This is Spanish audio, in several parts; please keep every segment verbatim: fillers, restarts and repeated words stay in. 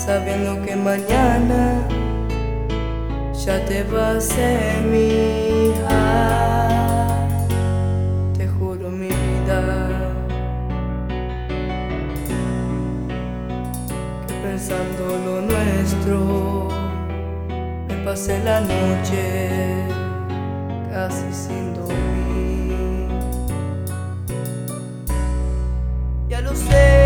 sabiendo que mañana ya te vas de mi hija. Te juro mi vida que pensando lo nuestro me pasé la noche casi sin dormir. Ya lo sé.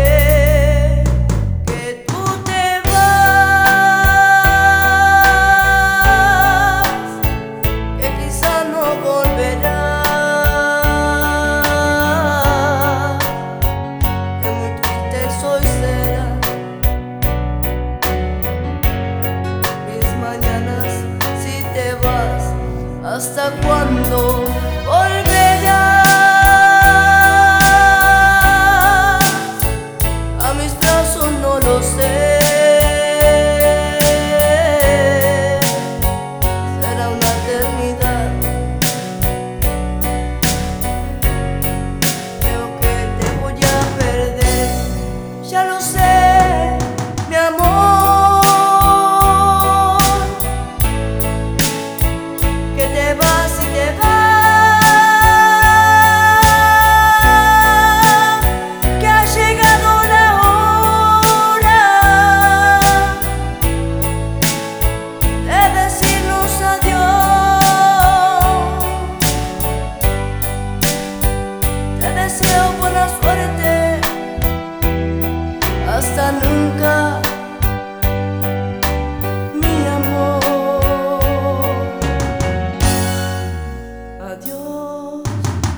¿Hasta cuándo volverás a mis brazos? No lo sé. Será una eternidad. Creo que te voy a perder. Ya lo sé, mi amor. Te vas y te vas, que ha llegado la hora de decirnos adiós. Te deseo buena suerte, hasta nunca. Adiós,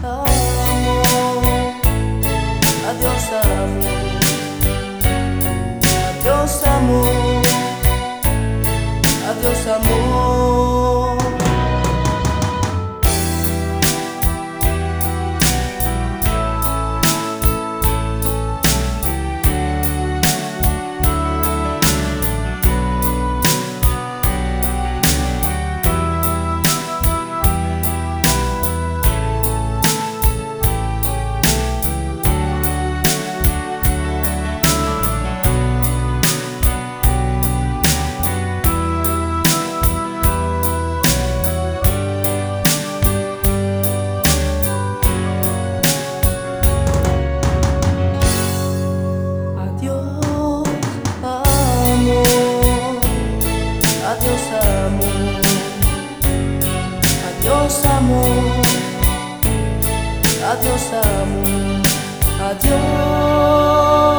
amor. Adiós, amor. Adiós, amor. Adiós, amor. Adiós, amor. Adiós, amor. Adiós.